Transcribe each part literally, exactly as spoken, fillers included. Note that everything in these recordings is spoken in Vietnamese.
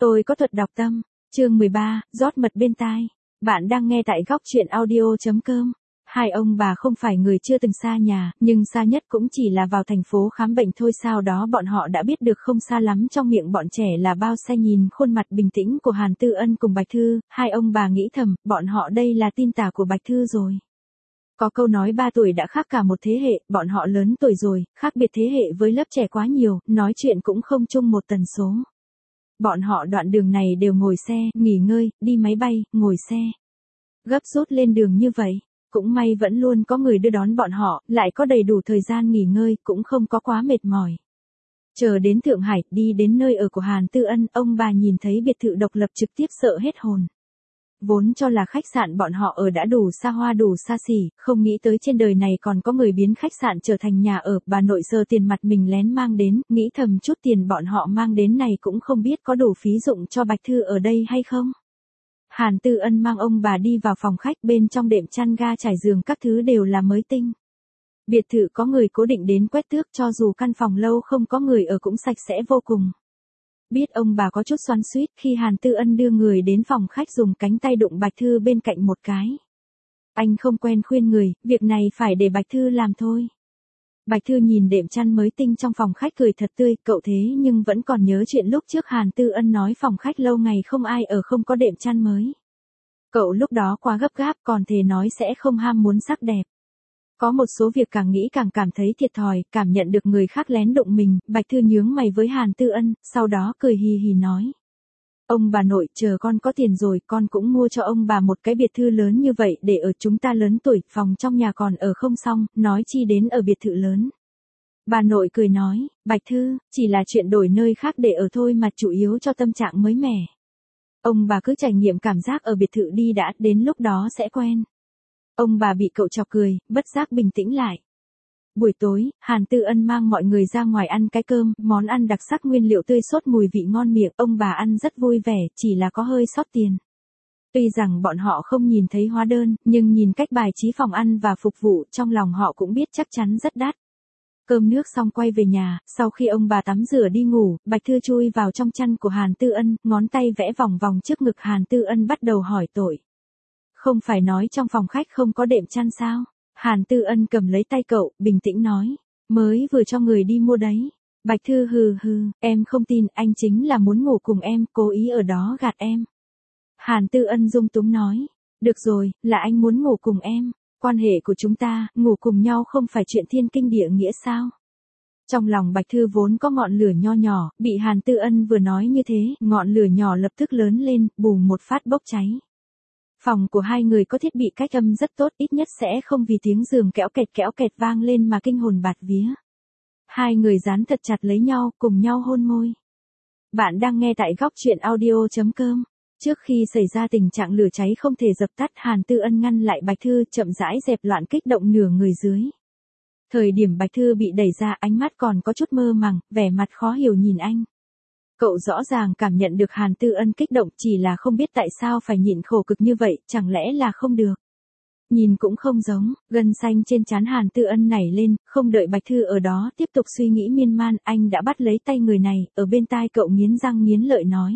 Tôi có thuật đọc tâm. Chương mười ba, rót mật bên tai. Bạn đang nghe tại góc truyện audio chấm com. Hai ông bà không phải người chưa từng xa nhà, nhưng xa nhất cũng chỉ là vào thành phố khám bệnh thôi, sau đó bọn họ đã biết được không xa lắm trong miệng bọn trẻ là bao xe. Nhìn khuôn mặt bình tĩnh của Hàn Tư Ân cùng Bạch Thư, hai ông bà nghĩ thầm, bọn họ đây là tin tả của Bạch Thư rồi. Có câu nói ba tuổi đã khác cả một thế hệ, bọn họ lớn tuổi rồi, khác biệt thế hệ với lớp trẻ quá nhiều, nói chuyện cũng không chung một tần số. Bọn họ đoạn đường này đều ngồi xe, nghỉ ngơi, đi máy bay, ngồi xe. Gấp rút lên đường như vậy, cũng may vẫn luôn có người đưa đón bọn họ, lại có đầy đủ thời gian nghỉ ngơi, cũng không có quá mệt mỏi. Chờ đến Thượng Hải, đi đến nơi ở của Hàn Tư Ân, ông bà nhìn thấy biệt thự độc lập trực tiếp sợ hết hồn. Vốn cho là khách sạn bọn họ ở đã đủ xa hoa đủ xa xỉ, không nghĩ tới trên đời này còn có người biến khách sạn trở thành nhà ở. Bà nội sờ tiền mặt mình lén mang đến, nghĩ thầm chút tiền bọn họ mang đến này cũng không biết có đủ phí dụng cho Bạch Thư ở đây hay không. Hàn Tư Ân mang ông bà đi vào phòng khách, bên trong đệm chăn ga trải giường các thứ đều là mới tinh. Biệt thự có người cố định đến quét tước, cho dù căn phòng lâu không có người ở cũng sạch sẽ vô cùng. Biết ông bà có chút xoắn xuýt khi Hàn Tư Ân đưa người đến phòng khách, dùng cánh tay đụng Bạch Thư bên cạnh một cái. Anh không quen khuyên người, việc này phải để Bạch Thư làm thôi. Bạch Thư nhìn đệm chăn mới tinh trong phòng khách cười thật tươi, cậu thế nhưng vẫn còn nhớ chuyện lúc trước Hàn Tư Ân nói phòng khách lâu ngày không ai ở không có đệm chăn mới. Cậu lúc đó quá gấp gáp, còn thề nói sẽ không ham muốn sắc đẹp. Có một số việc càng nghĩ càng cảm thấy thiệt thòi, cảm nhận được người khác lén đụng mình. Bạch Thư nhướng mày với Hàn Tư Ân, sau đó cười hì hì nói. Ông bà nội, chờ con có tiền rồi, con cũng mua cho ông bà một cái biệt thự lớn như vậy để ở, chúng ta lớn tuổi, phòng trong nhà còn ở không xong, nói chi đến ở biệt thự lớn. Bà nội cười nói, Bạch Thư, chỉ là chuyện đổi nơi khác để ở thôi mà, chủ yếu cho tâm trạng mới mẻ. Ông bà cứ trải nghiệm cảm giác ở biệt thự đi đã, đến lúc đó sẽ quen. Ông bà bị cậu chọc cười, bất giác bình tĩnh lại. Buổi tối, Hàn Tư Ân mang mọi người ra ngoài ăn cái cơm, món ăn đặc sắc, nguyên liệu tươi sốt, mùi vị ngon miệng, ông bà ăn rất vui vẻ, chỉ là có hơi sót tiền. Tuy rằng bọn họ không nhìn thấy hóa đơn, nhưng nhìn cách bài trí phòng ăn và phục vụ, trong lòng họ cũng biết chắc chắn rất đắt. Cơm nước xong quay về nhà, sau khi ông bà tắm rửa đi ngủ, Bạch Thư chui vào trong chăn của Hàn Tư Ân, ngón tay vẽ vòng vòng trước ngực. Hàn Tư Ân bắt đầu hỏi tội. Không phải nói trong phòng khách không có đệm chăn sao? Hàn Tư Ân cầm lấy tay cậu, bình tĩnh nói. Mới vừa cho người đi mua đấy. Bạch Thư hừ hừ, em không tin, anh chính là muốn ngủ cùng em, cố ý ở đó gạt em. Hàn Tư Ân dung túng nói. Được rồi, là anh muốn ngủ cùng em. Quan hệ của chúng ta, ngủ cùng nhau không phải chuyện thiên kinh địa nghĩa sao? Trong lòng Bạch Thư vốn có ngọn lửa nho nhỏ, bị Hàn Tư Ân vừa nói như thế, ngọn lửa nhỏ lập tức lớn lên, bù một phát bốc cháy. Phòng của hai người có thiết bị cách âm rất tốt, ít nhất sẽ không vì tiếng giường kéo kẹt kéo kẹt vang lên mà kinh hồn bạt vía. Hai người dán thật chặt lấy nhau, cùng nhau hôn môi. Bạn đang nghe tại góc truyện audio chấm com. Trước khi xảy ra tình trạng lửa cháy không thể dập tắt, Hàn Tư Ân ngăn lại Bạch Thư, chậm rãi dẹp loạn kích động nửa người dưới. Thời điểm Bạch Thư bị đẩy ra, ánh mắt còn có chút mơ màng, vẻ mặt khó hiểu nhìn anh. Cậu rõ ràng cảm nhận được Hàn Tư Ân kích động, chỉ là không biết tại sao phải nhịn khổ cực như vậy, chẳng lẽ là không được. Nhìn cũng không giống, gân xanh trên trán Hàn Tư Ân nảy lên, không đợi Bạch Thư ở đó tiếp tục suy nghĩ miên man, anh đã bắt lấy tay người này, ở bên tai cậu nghiến răng nghiến lợi nói.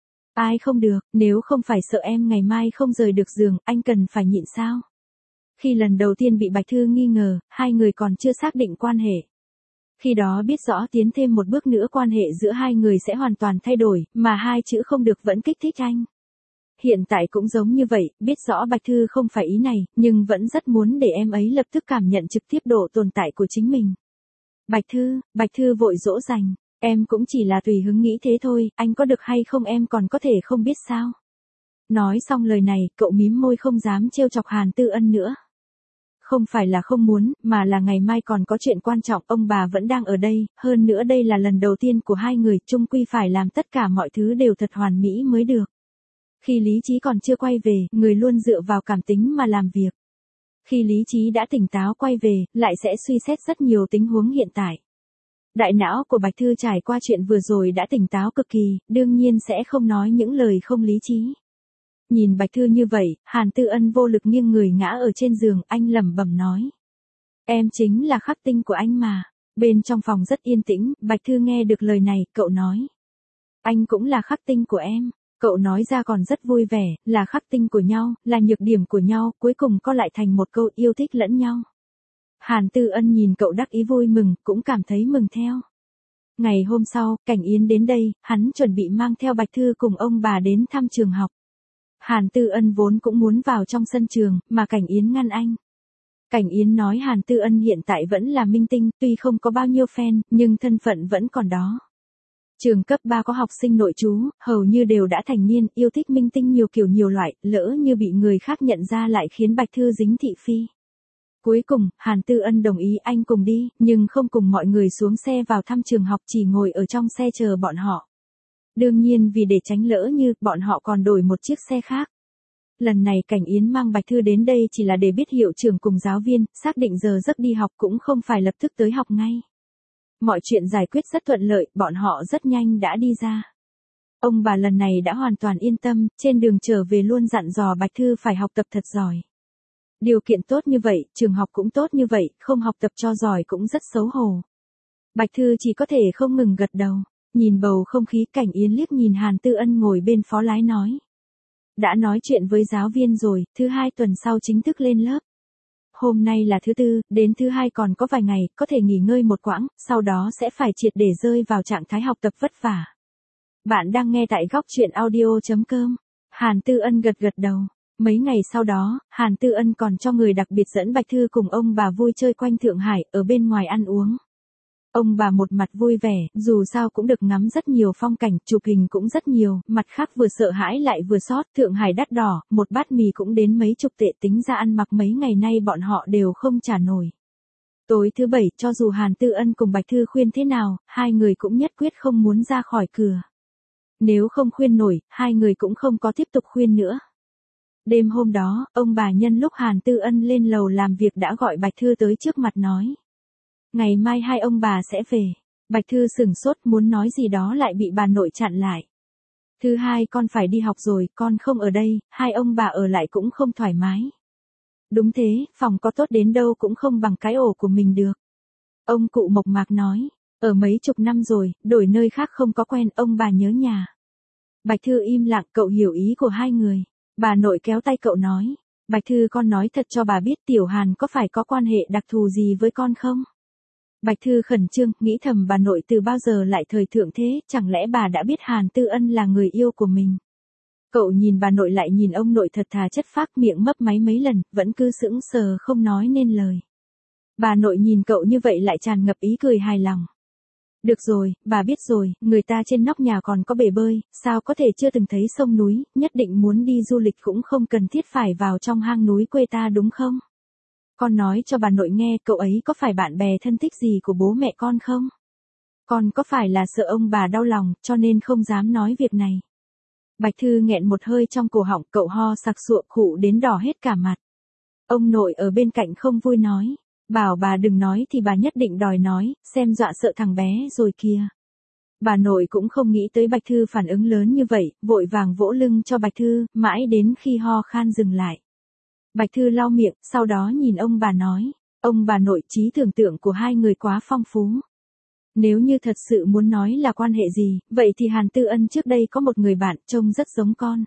Ai không được, nếu không phải sợ em ngày mai không rời được giường, anh cần phải nhịn sao? Khi lần đầu tiên bị Bạch Thư nghi ngờ, hai người còn chưa xác định quan hệ. Khi đó biết rõ tiến thêm một bước nữa quan hệ giữa hai người sẽ hoàn toàn thay đổi, mà hai chữ không được vẫn kích thích anh. Hiện tại cũng giống như vậy, biết rõ Bạch Thư không phải ý này, nhưng vẫn rất muốn để em ấy lập tức cảm nhận trực tiếp độ tồn tại của chính mình. Bạch Thư, Bạch Thư vội dỗ dành, em cũng chỉ là tùy hứng nghĩ thế thôi, anh có được hay không em còn có thể không biết sao. Nói xong lời này, cậu mím môi không dám trêu chọc Hàn Tư Ân nữa. Không phải là không muốn, mà là ngày mai còn có chuyện quan trọng, ông bà vẫn đang ở đây, hơn nữa đây là lần đầu tiên của hai người, chung quy phải làm tất cả mọi thứ đều thật hoàn mỹ mới được. Khi lý trí còn chưa quay về, người luôn dựa vào cảm tính mà làm việc. Khi lý trí đã tỉnh táo quay về, lại sẽ suy xét rất nhiều tình huống hiện tại. Đại não của Bạch Thư trải qua chuyện vừa rồi đã tỉnh táo cực kỳ, đương nhiên sẽ không nói những lời không lý trí. Nhìn Bạch Thư như vậy, Hàn Tư Ân vô lực nghiêng người ngã ở trên giường, anh lẩm bẩm nói. Em chính là khắc tinh của anh mà. Bên trong phòng rất yên tĩnh, Bạch Thư nghe được lời này, cậu nói. Anh cũng là khắc tinh của em. Cậu nói ra còn rất vui vẻ, là khắc tinh của nhau, là nhược điểm của nhau, cuối cùng có lại thành một câu yêu thích lẫn nhau. Hàn Tư Ân nhìn cậu đắc ý vui mừng, cũng cảm thấy mừng theo. Ngày hôm sau, Cảnh Yến đến đây, hắn chuẩn bị mang theo Bạch Thư cùng ông bà đến thăm trường học. Hàn Tư Ân vốn cũng muốn vào trong sân trường, mà Cảnh Yến ngăn anh. Cảnh Yến nói Hàn Tư Ân hiện tại vẫn là minh tinh, tuy không có bao nhiêu fan, nhưng thân phận vẫn còn đó. Trường cấp ba có học sinh nội trú, hầu như đều đã thành niên, yêu thích minh tinh nhiều kiểu nhiều loại, lỡ như bị người khác nhận ra lại khiến Bạch Thư dính thị phi. Cuối cùng, Hàn Tư Ân đồng ý anh cùng đi, nhưng không cùng mọi người xuống xe vào thăm trường học, chỉ ngồi ở trong xe chờ bọn họ. Đương nhiên vì để tránh lỡ như, bọn họ còn đổi một chiếc xe khác. Lần này Cảnh Yến mang Bạch Thư đến đây chỉ là để biết hiệu trưởng cùng giáo viên, xác định giờ giấc đi học cũng không phải lập tức tới học ngay. Mọi chuyện giải quyết rất thuận lợi, bọn họ rất nhanh đã đi ra. Ông bà lần này đã hoàn toàn yên tâm, trên đường trở về luôn dặn dò Bạch Thư phải học tập thật giỏi. Điều kiện tốt như vậy, trường học cũng tốt như vậy, không học tập cho giỏi cũng rất xấu hổ. Bạch Thư chỉ có thể không ngừng gật đầu. Nhìn bầu không khí, Cảnh Yến liếc nhìn Hàn Tư Ân ngồi bên phó lái nói. Đã nói chuyện với giáo viên rồi, thứ hai tuần sau chính thức lên lớp. Hôm nay là thứ tư, đến thứ hai còn có vài ngày, có thể nghỉ ngơi một quãng, sau đó sẽ phải triệt để rơi vào trạng thái học tập vất vả. Bạn đang nghe tại góc truyện audio chấm com. Hàn Tư Ân gật gật đầu. Mấy ngày sau đó, Hàn Tư Ân còn cho người đặc biệt dẫn Bạch Thư cùng ông bà vui chơi quanh Thượng Hải, ở bên ngoài ăn uống. Ông bà một mặt vui vẻ, dù sao cũng được ngắm rất nhiều phong cảnh, chụp hình cũng rất nhiều, mặt khác vừa sợ hãi lại vừa xót, Thượng Hải đắt đỏ, một bát mì cũng đến mấy chục tệ, tính ra ăn mặc mấy ngày nay bọn họ đều không trả nổi. Tối thứ bảy, cho dù Hàn Tư Ân cùng Bạch Thư khuyên thế nào, hai người cũng nhất quyết không muốn ra khỏi cửa. Nếu không khuyên nổi, hai người cũng không có tiếp tục khuyên nữa. Đêm hôm đó, ông bà nhân lúc Hàn Tư Ân lên lầu làm việc đã gọi Bạch Thư tới trước mặt nói. Ngày mai hai ông bà sẽ về. Bạch Thư sửng sốt muốn nói gì đó lại bị bà nội chặn lại. Thứ hai con phải đi học rồi, con không ở đây, hai ông bà ở lại cũng không thoải mái. Đúng thế, phòng có tốt đến đâu cũng không bằng cái ổ của mình được. Ông cụ mộc mạc nói, ở mấy chục năm rồi, đổi nơi khác không có quen, ông bà nhớ nhà. Bạch Thư im lặng, cậu hiểu ý của hai người. Bà nội kéo tay cậu nói, Bạch Thư con nói thật cho bà biết Tiểu Hàn có phải có quan hệ đặc thù gì với con không? Bạch Thư khẩn trương, nghĩ thầm bà nội từ bao giờ lại thời thượng thế, chẳng lẽ bà đã biết Hàn Tư Ân là người yêu của mình? Cậu nhìn bà nội lại nhìn ông nội thật thà chất phác, miệng mấp máy mấy lần, vẫn cứ sững sờ không nói nên lời. Bà nội nhìn cậu như vậy lại tràn ngập ý cười hài lòng. Được rồi, bà biết rồi, người ta trên nóc nhà còn có bể bơi, sao có thể chưa từng thấy sông núi, nhất định muốn đi du lịch cũng không cần thiết phải vào trong hang núi quê ta đúng không? Con nói cho bà nội nghe, cậu ấy có phải bạn bè thân thích gì của bố mẹ con không? Con có phải là sợ ông bà đau lòng, cho nên không dám nói việc này? Bạch Thư nghẹn một hơi trong cổ họng, cậu ho sặc sụa, khụ đến đỏ hết cả mặt. Ông nội ở bên cạnh không vui nói, bảo bà đừng nói thì bà nhất định đòi nói, xem dọa sợ thằng bé rồi kìa. Bà nội cũng không nghĩ tới Bạch Thư phản ứng lớn như vậy, vội vàng vỗ lưng cho Bạch Thư, mãi đến khi ho khan dừng lại. Bạch Thư lau miệng, sau đó nhìn ông bà nói, ông bà nội trí tưởng tượng của hai người quá phong phú. Nếu như thật sự muốn nói là quan hệ gì, vậy thì Hàn Tư Ân trước đây có một người bạn trông rất giống con.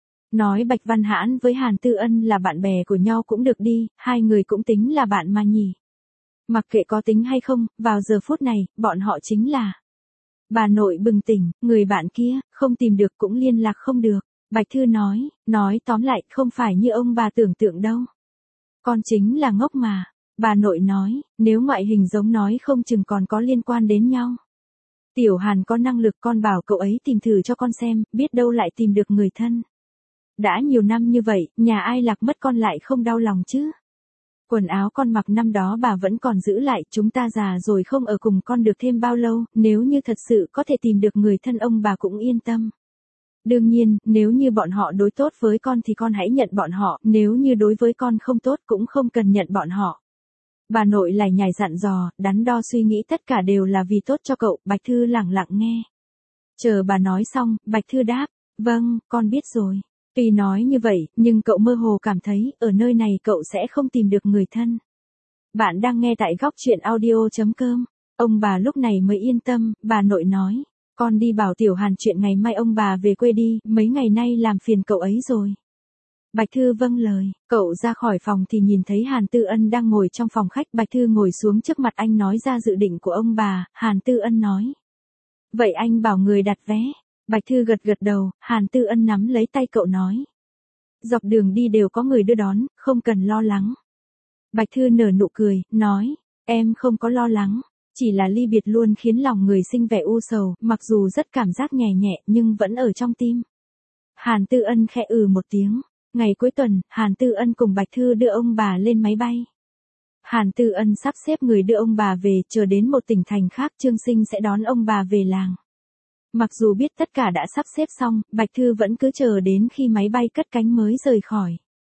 Nói Bạch Văn Hãn với Hàn Tư Ân là bạn bè của nhau cũng được đi, hai người cũng tính là bạn mà nhỉ. Mặc kệ có tính hay không, vào giờ phút này, bọn họ chính là. Bà nội bừng tỉnh, người bạn kia, không tìm được cũng liên lạc không được. Bạch Thư nói, nói tóm lại không phải như ông bà tưởng tượng đâu. Con chính là ngốc mà. Bà nội nói, nếu ngoại hình giống nói không chừng còn có liên quan đến nhau. Tiểu Hàn có năng lực, con bảo cậu ấy tìm thử cho con xem, biết đâu lại tìm được người thân. Đã nhiều năm như vậy, nhà ai lạc mất con lại không đau lòng chứ. Quần áo con mặc năm đó bà vẫn còn giữ lại, chúng ta già rồi không ở cùng con được thêm bao lâu, nếu như thật sự có thể tìm được người thân ông bà cũng yên tâm. Đương nhiên, nếu như bọn họ đối tốt với con thì con hãy nhận bọn họ, nếu như đối với con không tốt cũng không cần nhận bọn họ. Bà nội lải nhải dặn dò, đắn đo suy nghĩ tất cả đều là vì tốt cho cậu, Bạch Thư lẳng lặng nghe. Chờ bà nói xong, Bạch Thư đáp, vâng, con biết rồi. Tuy nói như vậy, nhưng cậu mơ hồ cảm thấy, ở nơi này cậu sẽ không tìm được người thân. Bạn đang nghe tại góc truyện audio chấm com. Ông bà lúc này mới yên tâm, bà nội nói. con đi bảo Tiểu Hàn chuyện ngày mai ông bà về quê đi, mấy ngày nay làm phiền cậu ấy rồi. Bạch Thư vâng lời, cậu ra khỏi phòng thì nhìn thấy Hàn Tư Ân đang ngồi trong phòng khách. Bạch Thư ngồi xuống trước mặt anh nói ra dự định của ông bà. Hàn Tư Ân nói, vậy anh bảo người đặt vé. Bạch Thư gật gật đầu. Hàn Tư Ân nắm lấy tay cậu nói, dọc đường đi đều có người đưa đón, không cần lo lắng. Bạch Thư nở nụ cười, nói, em không có lo lắng, chỉ là ly biệt luôn khiến lòng người sinh vẻ u sầu, mặc dù rất cảm giác nhẹ nhẹ nhưng vẫn ở trong tim. Hàn Tư Ân khẽ ừ một tiếng. Ngày cuối tuần, Hàn Tư Ân cùng Bạch Thư đưa ông bà lên máy bay. Hàn Tư Ân sắp xếp người đưa ông bà về, chờ đến một tỉnh thành khác Trương Sinh sẽ đón ông bà về làng. Mặc dù biết tất cả đã sắp xếp xong, Bạch Thư vẫn cứ chờ đến khi máy bay cất cánh mới rời khỏi.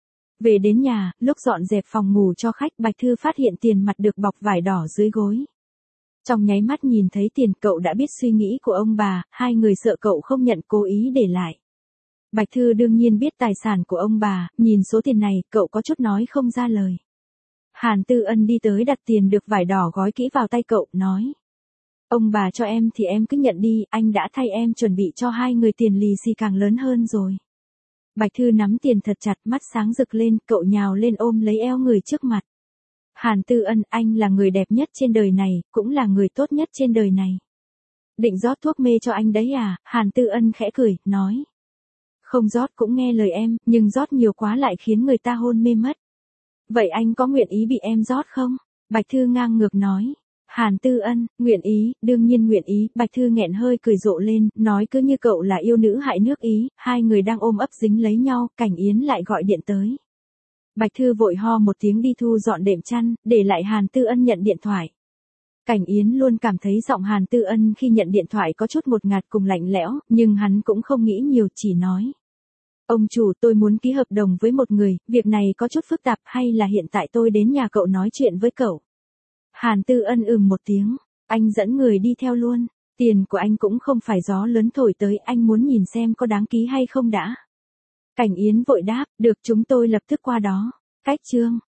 Về đến nhà, lúc dọn dẹp phòng ngủ cho khách, Bạch Thư phát hiện tiền mặt được bọc vải đỏ dưới gối. Trong nháy mắt nhìn thấy tiền, cậu đã biết suy nghĩ của ông bà, hai người sợ cậu không nhận cố ý để lại. Bạch Thư đương nhiên biết tài sản của ông bà, nhìn số tiền này, cậu có chút nói không ra lời. Hàn Tư Ân đi tới đặt tiền được vải đỏ gói kỹ vào tay cậu, nói, ông bà cho em thì em cứ nhận đi, anh đã thay em chuẩn bị cho hai người tiền lì xì càng lớn hơn rồi. Bạch Thư nắm tiền thật chặt, mắt sáng rực lên, cậu nhào lên ôm lấy eo người trước mặt. Hàn Tư Ân, anh là người đẹp nhất trên đời này, cũng là người tốt nhất trên đời này. Định rót thuốc mê cho anh đấy à? Hàn Tư Ân khẽ cười, nói, không rót cũng nghe lời em, nhưng rót nhiều quá lại khiến người ta hôn mê mất. Vậy anh có nguyện ý bị em rót không? Bạch Thư ngang ngược nói. Hàn Tư Ân, nguyện ý, đương nhiên nguyện ý. Bạch Thư nghẹn hơi cười rộ lên, nói cứ như cậu là yêu nữ hại nước Ý. Hai người đang ôm ấp dính lấy nhau, Cảnh Yến lại gọi điện tới. Bạch Thư vội ho một tiếng đi thu dọn đệm chăn, để lại Hàn Tư Ân nhận điện thoại. Cảnh Yến luôn cảm thấy giọng Hàn Tư Ân khi nhận điện thoại có chút ngột ngạt cùng lạnh lẽo, nhưng hắn cũng không nghĩ nhiều, chỉ nói, ông chủ, tôi muốn ký hợp đồng với một người, việc này có chút phức tạp, hay là hiện tại tôi đến nhà cậu nói chuyện với cậu. Hàn Tư Ân ừm một tiếng, anh dẫn người đi theo luôn, tiền của anh cũng không phải gió lớn thổi tới, anh muốn nhìn xem có đáng ký hay không đã. Cảnh Yến vội đáp, được, chúng tôi lập tức qua đó. Cách chương